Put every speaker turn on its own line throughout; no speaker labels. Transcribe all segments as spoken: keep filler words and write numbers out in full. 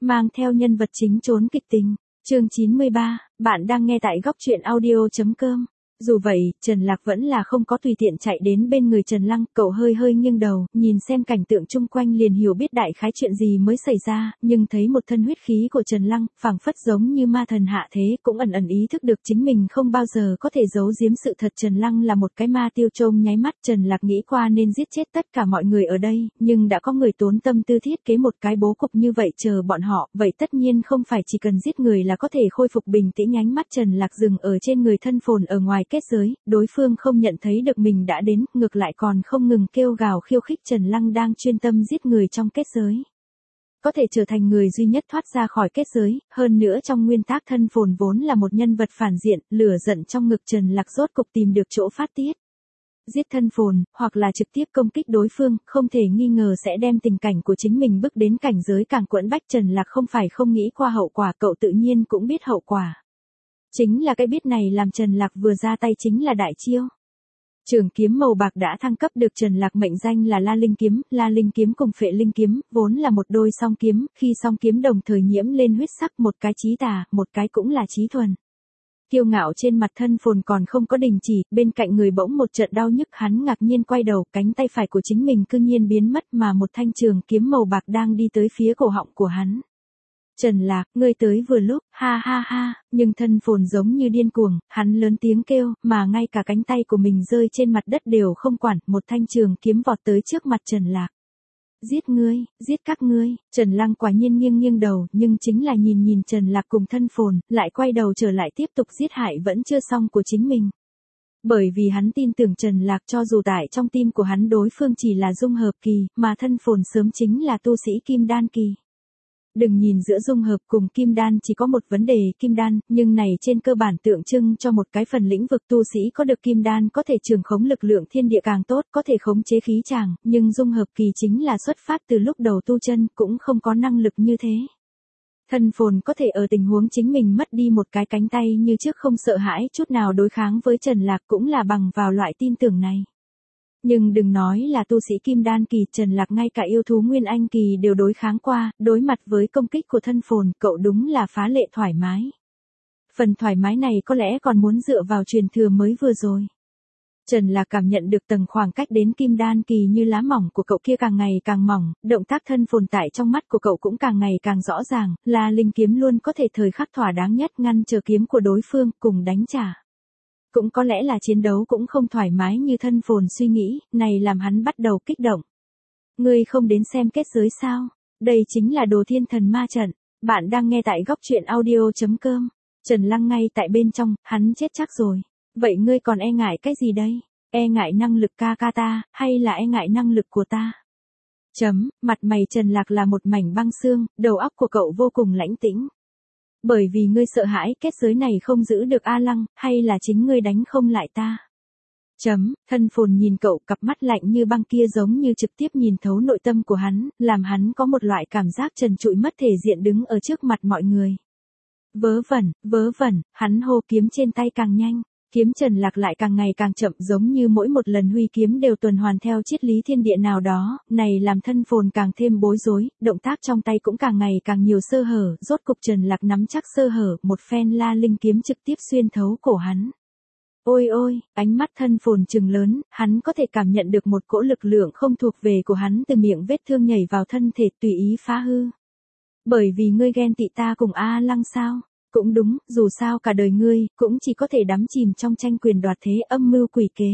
mang theo nhân vật chính trốn kịch tình. Chương chín mươi ba, bạn đang nghe tại góc truyện audio chấm com. Dù vậy, Trần Lạc vẫn là không có tùy tiện chạy đến bên người Trần Lăng, cậu hơi hơi nghiêng đầu, nhìn xem cảnh tượng chung quanh liền hiểu biết đại khái chuyện gì mới xảy ra, nhưng thấy một thân huyết khí của Trần Lăng, phảng phất giống như ma thần hạ thế, cũng ẩn ẩn ý thức được chính mình không bao giờ có thể giấu giếm sự thật. Trần Lăng là một cái ma tiêu trông nháy mắt, Trần Lạc nghĩ qua nên giết chết tất cả mọi người ở đây, nhưng đã có người tốn tâm tư thiết kế một cái bố cục như vậy chờ bọn họ, vậy tất nhiên không phải chỉ cần giết người là có thể khôi phục bình tĩnh. Ánh mắt Trần Lạc dừng ở trên người thân phồn ở ngoài kết giới, đối phương không nhận thấy được mình đã đến, ngược lại còn không ngừng kêu gào khiêu khích Trần Lăng đang chuyên tâm giết người trong kết giới. Có thể trở thành người duy nhất thoát ra khỏi kết giới, hơn nữa trong nguyên tắc thân phồn vốn là một nhân vật phản diện, lửa giận trong ngực Trần Lạc rốt cục tìm được chỗ phát tiết. Giết thân phồn, hoặc là trực tiếp công kích đối phương, không thể nghi ngờ sẽ đem tình cảnh của chính mình bước đến cảnh giới càng quẫn bách. Trần Lạc không phải không nghĩ qua hậu quả, cậu tự nhiên cũng biết hậu quả. Chính là cái biết này làm Trần Lạc vừa ra tay chính là đại chiêu. Trường kiếm màu bạc đã thăng cấp được Trần Lạc mệnh danh là La Linh kiếm, La Linh kiếm cùng Phệ Linh kiếm, vốn là một đôi song kiếm, khi song kiếm đồng thời nhiễm lên huyết sắc, một cái chí tà, một cái cũng là chí thuần. Kiêu ngạo trên mặt thân phồn còn không có đình chỉ, bên cạnh người bỗng một trận đau nhức, hắn ngạc nhiên quay đầu, cánh tay phải của chính mình cư nhiên biến mất mà một thanh trường kiếm màu bạc đang đi tới phía cổ họng của hắn. Trần Lạc, ngươi tới vừa lúc, ha ha ha, nhưng thân phồn giống như điên cuồng, hắn lớn tiếng kêu, mà ngay cả cánh tay của mình rơi trên mặt đất đều không quản, một thanh trường kiếm vọt tới trước mặt Trần Lạc. Giết ngươi, giết các ngươi. Trần Lăng quả nhiên nghiêng nghiêng đầu, nhưng chính là nhìn nhìn Trần Lạc cùng thân phồn, lại quay đầu trở lại tiếp tục giết hại vẫn chưa xong của chính mình. Bởi vì hắn tin tưởng Trần Lạc, cho dù tại trong tim của hắn đối phương chỉ là dung hợp kỳ, mà thân phồn sớm chính là tu sĩ kim đan kỳ. Đừng nhìn giữa dung hợp cùng kim đan chỉ có một vấn đề kim đan, nhưng này trên cơ bản tượng trưng cho một cái phần lĩnh vực. Tu sĩ có được kim đan có thể trường khống lực lượng thiên địa càng tốt, có thể khống chế khí tràng, nhưng dung hợp kỳ chính là xuất phát từ lúc đầu tu chân, cũng không có năng lực như thế. Thân phồn có thể ở tình huống chính mình mất đi một cái cánh tay như trước không sợ hãi chút nào đối kháng với Trần Lạc, cũng là bằng vào loại tin tưởng này. Nhưng đừng nói là tu sĩ kim đan kỳ, Trần Lạc ngay cả yêu thú nguyên anh kỳ đều đối kháng qua, đối mặt với công kích của thân phồn, cậu đúng là phá lệ thoải mái. Phần thoải mái này có lẽ còn muốn dựa vào truyền thừa mới vừa rồi. Trần Lạc cảm nhận được tầng khoảng cách đến kim đan kỳ như lá mỏng của cậu kia càng ngày càng mỏng, động tác thân phồn tại trong mắt của cậu cũng càng ngày càng rõ ràng, là linh kiếm luôn có thể thời khắc thỏa đáng nhất ngăn chờ kiếm của đối phương, cùng đánh trả. Cũng có lẽ là chiến đấu cũng không thoải mái như thân phồn suy nghĩ, này làm hắn bắt đầu kích động. Ngươi không đến xem kết giới sao? Đây chính là Đồ Thiên Thần Ma trận. Bạn đang nghe tại góc truyện audio chấm com. Trần Lăng ngay tại bên trong, hắn chết chắc rồi. Vậy ngươi còn e ngại cái gì đây? E ngại năng lực ca ca ta, hay là e ngại năng lực của ta? Chấm, mặt mày Trần Lạc là một mảnh băng xương, đầu óc của cậu vô cùng lãnh tĩnh. Bởi vì ngươi sợ hãi kết giới này không giữ được A Lăng, hay là chính ngươi đánh không lại ta? Chấm, thân phồn nhìn cậu, cặp mắt lạnh như băng kia giống như trực tiếp nhìn thấu nội tâm của hắn, làm hắn có một loại cảm giác trần trụi mất thể diện đứng ở trước mặt mọi người. Vớ vẩn, vớ vẩn, hắn hô kiếm trên tay càng nhanh. Kiếm Trần Lạc lại càng ngày càng chậm, giống như mỗi một lần huy kiếm đều tuần hoàn theo triết lý thiên địa nào đó, này làm thân phồn càng thêm bối rối, động tác trong tay cũng càng ngày càng nhiều sơ hở, rốt cục Trần Lạc nắm chắc sơ hở, một phen La Linh kiếm trực tiếp xuyên thấu cổ hắn. Ôi ôi, ánh mắt thân phồn trừng lớn, hắn có thể cảm nhận được một cỗ lực lượng không thuộc về của hắn từ miệng vết thương nhảy vào thân thể tùy ý phá hư. Bởi vì ngươi ghen tị ta cùng A Lăng sao? Cũng đúng, dù sao cả đời ngươi, cũng chỉ có thể đắm chìm trong tranh quyền đoạt thế âm mưu quỷ kế.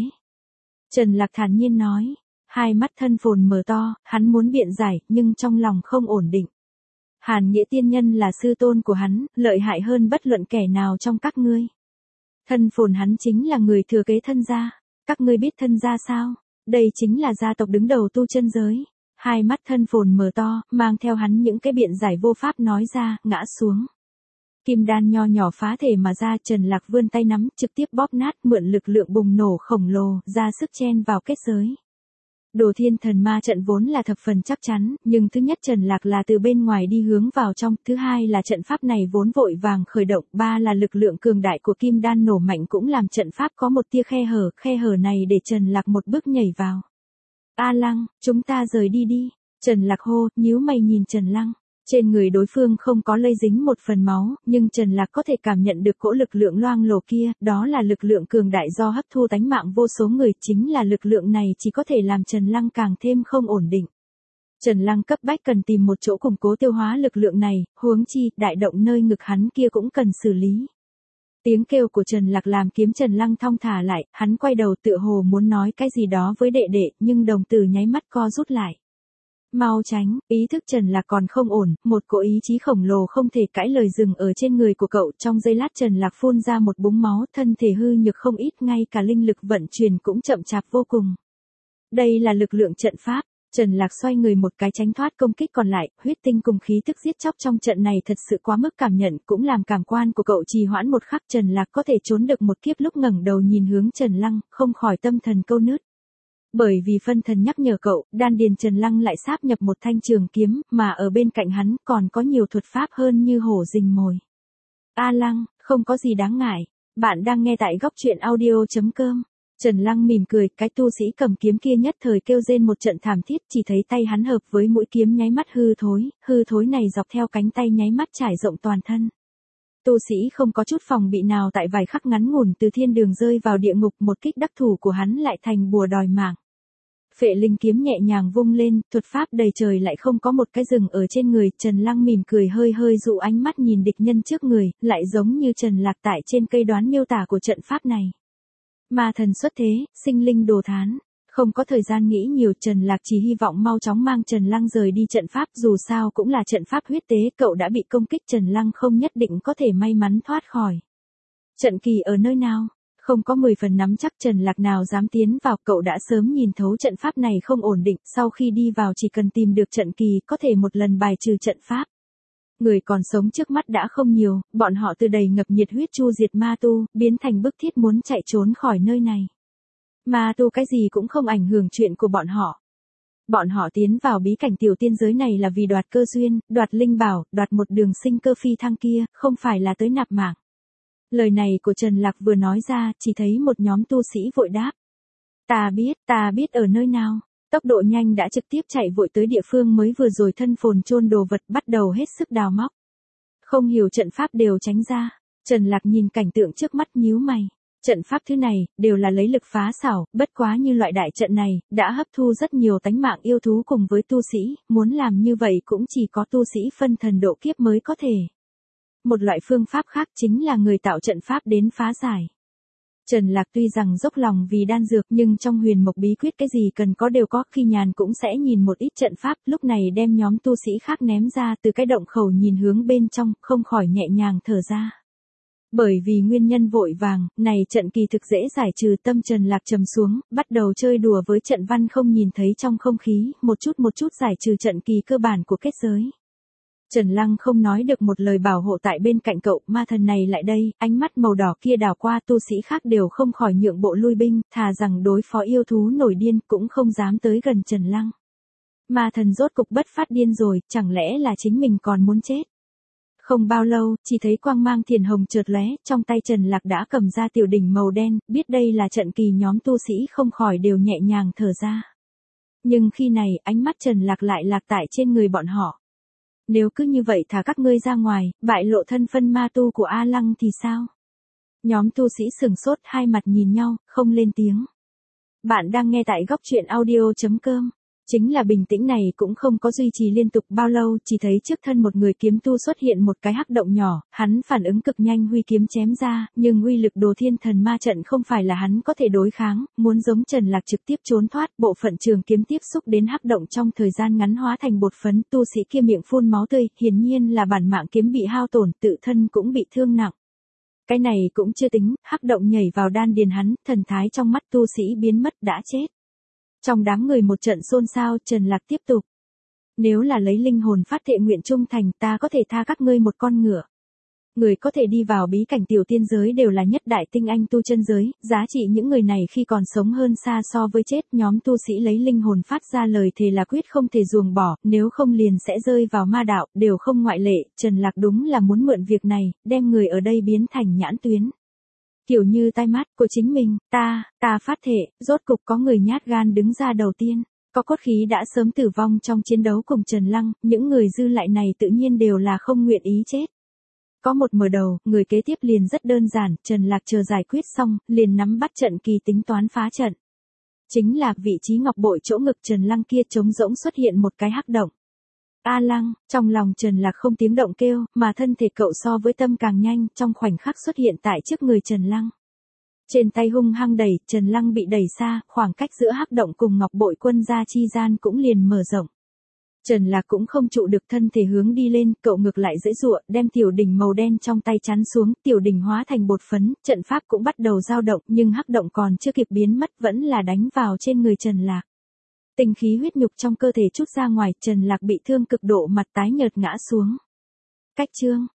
Trần Lạc thản nhiên nói, hai mắt thân phồn mở to, hắn muốn biện giải, nhưng trong lòng không ổn định. Hàn Nghĩa tiên nhân là sư tôn của hắn, lợi hại hơn bất luận kẻ nào trong các ngươi. Thân phồn hắn chính là người thừa kế thân gia, các ngươi biết thân gia sao? Đây chính là gia tộc đứng đầu tu chân giới. Hai mắt thân phồn mở to, mang theo hắn những cái biện giải vô pháp nói ra, ngã xuống. Kim đan nho nhỏ phá thể mà ra, Trần Lạc vươn tay nắm, trực tiếp bóp nát, mượn lực lượng bùng nổ khổng lồ, ra sức chen vào kết giới. Đồ Thiên Thần Ma trận vốn là thập phần chắc chắn, nhưng thứ nhất Trần Lạc là từ bên ngoài đi hướng vào trong, thứ hai là trận pháp này vốn vội vàng khởi động, ba là lực lượng cường đại của Kim Đan nổ mạnh cũng làm trận pháp có một tia khe hở, khe hở này để Trần Lạc một bước nhảy vào. A Lăng, chúng ta rời đi đi. Trần Lạc hô, nhíu mày nhìn Trần Lăng. Trên người đối phương không có lây dính một phần máu, nhưng Trần Lạc có thể cảm nhận được cỗ lực lượng loang lổ kia, đó là lực lượng cường đại do hấp thu tánh mạng vô số người, chính là lực lượng này chỉ có thể làm Trần Lăng càng thêm không ổn định. Trần Lăng cấp bách cần tìm một chỗ củng cố tiêu hóa lực lượng này, huống chi, đại động nơi ngực hắn kia cũng cần xử lý. Tiếng kêu của Trần Lạc làm kiếm Trần Lăng thong thả lại, hắn quay đầu tựa hồ muốn nói cái gì đó với đệ đệ, nhưng đồng tử nháy mắt co rút lại. Mau tránh, ý thức Trần Lạc còn không ổn, một cỗ ý chí khổng lồ không thể cãi lời dừng ở trên người của cậu, trong giây lát Trần Lạc phun ra một búng máu, thân thể hư nhược không ít, ngay cả linh lực vận chuyển cũng chậm chạp vô cùng. Đây là lực lượng trận pháp. Trần Lạc xoay người một cái tránh thoát công kích còn lại, huyết tinh cùng khí tức giết chóc trong trận này thật sự quá mức cảm nhận, cũng làm cảm quan của cậu trì hoãn một khắc. Trần Lạc có thể trốn được một kiếp, lúc ngẩng đầu nhìn hướng Trần Lăng, không khỏi tâm thần câu nứt. Bởi vì phân thần nhắc nhở cậu, đan điền Trần Lăng lại sáp nhập một thanh trường kiếm, mà ở bên cạnh hắn còn có nhiều thuật pháp hơn như hổ rình mồi. A Lăng, không có gì đáng ngại, bạn đang nghe tại góc truyện audio chấm com. Trần Lăng mỉm cười, cái tu sĩ cầm kiếm kia nhất thời kêu rên một trận thảm thiết, chỉ thấy tay hắn hợp với mũi kiếm nháy mắt hư thối, hư thối này dọc theo cánh tay nháy mắt trải rộng toàn thân. Tu sĩ không có chút phòng bị nào, tại vài khắc ngắn ngủn từ thiên đường rơi vào địa ngục, một kích đắc thủ của hắn lại thành bùa đòi mạng. Phệ linh kiếm nhẹ nhàng vung lên, thuật pháp đầy trời lại không có một cái rừng ở trên người, Trần Lăng mỉm cười hơi hơi dụ ánh mắt nhìn địch nhân trước người, lại giống như Trần Lạc tại trên cây đoán miêu tả của trận pháp này. Ma thần xuất thế, sinh linh đồ thán. Không có thời gian nghĩ nhiều, Trần Lạc chỉ hy vọng mau chóng mang Trần Lăng rời đi trận pháp, dù sao cũng là trận pháp huyết tế, cậu đã bị công kích, Trần Lăng không nhất định có thể may mắn thoát khỏi. Trận kỳ ở nơi nào? Không có mười phần nắm chắc, Trần Lạc nào dám tiến vào, cậu đã sớm nhìn thấu trận pháp này không ổn định, sau khi đi vào chỉ cần tìm được trận kỳ, có thể một lần bài trừ trận pháp. Người còn sống trước mắt đã không nhiều, bọn họ từ đầy ngập nhiệt huyết chu diệt ma tu, biến thành bức thiết muốn chạy trốn khỏi nơi này. Ma tu cái gì cũng không ảnh hưởng chuyện của bọn họ. Bọn họ tiến vào bí cảnh tiểu tiên giới này là vì đoạt cơ duyên, đoạt linh bảo, đoạt một đường sinh cơ phi thăng kia, không phải là tới nạp mạng. Lời này của Trần Lạc vừa nói ra, chỉ thấy một nhóm tu sĩ vội đáp. Ta biết, ta biết ở nơi nào. Tốc độ nhanh đã trực tiếp chạy vội tới địa phương mới vừa rồi thân phồn chôn đồ vật, bắt đầu hết sức đào móc. Không hiểu trận pháp đều tránh ra. Trần Lạc nhìn cảnh tượng trước mắt nhíu mày. Trận pháp thứ này, đều là lấy lực phá xảo, bất quá như loại đại trận này, đã hấp thu rất nhiều tánh mạng yêu thú cùng với tu sĩ, muốn làm như vậy cũng chỉ có tu sĩ phân thần độ kiếp mới có thể. Một loại phương pháp khác chính là người tạo trận pháp đến phá giải. Trần Lạc tuy rằng dốc lòng vì đan dược, nhưng trong huyền mộc bí quyết cái gì cần có đều có, khi nhàn cũng sẽ nhìn một ít trận pháp, lúc này đem nhóm tu sĩ khác ném ra từ cái động khẩu nhìn hướng bên trong, không khỏi nhẹ nhàng thở ra. Bởi vì nguyên nhân vội vàng, này trận kỳ thực dễ giải trừ, tâm Trần Lạc trầm xuống, bắt đầu chơi đùa với trận văn không nhìn thấy trong không khí, một chút một chút giải trừ trận kỳ cơ bản của kết giới. Trần Lăng không nói được một lời bảo hộ tại bên cạnh cậu, ma thần này lại đây, ánh mắt màu đỏ kia đảo qua, tu sĩ khác đều không khỏi nhượng bộ lui binh, thà rằng đối phó yêu thú nổi điên cũng không dám tới gần Trần Lăng. Ma thần rốt cục bất phát điên rồi, chẳng lẽ là chính mình còn muốn chết? Không bao lâu, chỉ thấy quang mang thiền hồng chợt lóe, trong tay Trần Lạc đã cầm ra tiểu đỉnh màu đen, biết đây là trận kỳ, nhóm tu sĩ không khỏi đều nhẹ nhàng thở ra. Nhưng khi này, ánh mắt Trần Lạc lại lạc tại trên người bọn họ. Nếu cứ như vậy thả các ngươi ra ngoài, bại lộ thân phân ma tu của A Lăng thì sao? Nhóm tu sĩ sừng sốt, hai mặt nhìn nhau, không lên tiếng. Bạn đang nghe tại góc truyện audio chấm com. Chính là bình tĩnh này cũng không có duy trì liên tục bao lâu, chỉ thấy trước thân một người kiếm tu xuất hiện một cái hắc động nhỏ, hắn phản ứng cực nhanh huy kiếm chém ra, nhưng uy lực đồ thiên thần ma trận không phải là hắn có thể đối kháng, muốn giống Trần Lạc trực tiếp trốn thoát, bộ phận trường kiếm tiếp xúc đến hắc động trong thời gian ngắn hóa thành bột phấn, tu sĩ kia miệng phun máu tươi, hiển nhiên là bản mạng kiếm bị hao tổn, tự thân cũng bị thương nặng. Cái này cũng chưa tính, hắc động nhảy vào đan điền hắn, thần thái trong mắt tu sĩ biến mất, đã chết. Trong đám người một trận xôn xao, Trần Lạc tiếp tục. Nếu là lấy linh hồn phát thệ nguyện trung thành, ta có thể tha các ngươi một con ngựa. Người có thể đi vào bí cảnh tiểu tiên giới đều là nhất đại tinh anh tu chân giới, giá trị những người này khi còn sống hơn xa so với chết. Nhóm tu sĩ lấy linh hồn phát ra lời thề là quyết không thể ruồng bỏ, nếu không liền sẽ rơi vào ma đạo, đều không ngoại lệ. Trần Lạc đúng là muốn mượn việc này, đem người ở đây biến thành nhãn tuyến. Kiểu như tai mắt của chính mình, ta, ta phát thệ, rốt cục có người nhát gan đứng ra đầu tiên. có cốt khí đã sớm tử vong trong chiến đấu cùng Trần Lăng, những người dư lại này tự nhiên đều là không nguyện ý chết. Có một mở đầu, người kế tiếp liền rất đơn giản, Trần Lạc chờ giải quyết xong, liền nắm bắt trận kỳ tính toán phá trận. Chính là vị trí ngọc bội chỗ ngực Trần Lăng kia trống rỗng xuất hiện một cái hắc động. A Lăng, trong lòng Trần Lạc không tiếng động kêu, mà thân thể cậu so với tâm càng nhanh, trong khoảnh khắc xuất hiện tại trước người Trần Lăng. Trên tay hung hăng đẩy, Trần Lăng bị đẩy xa, khoảng cách giữa hắc động cùng ngọc bội quân gia chi gian cũng liền mở rộng. Trần Lạc cũng không trụ được thân thể hướng đi lên, cậu ngược lại dễ dụa, đem tiểu đỉnh màu đen trong tay chắn xuống, tiểu đỉnh hóa thành bột phấn, trận pháp cũng bắt đầu dao động, nhưng hắc động còn chưa kịp biến mất vẫn là đánh vào trên người Trần Lạc. Tinh khí huyết nhục trong cơ thể trút ra ngoài, Trần Lạc bị thương cực độ mặt tái nhợt ngã xuống. Cách chương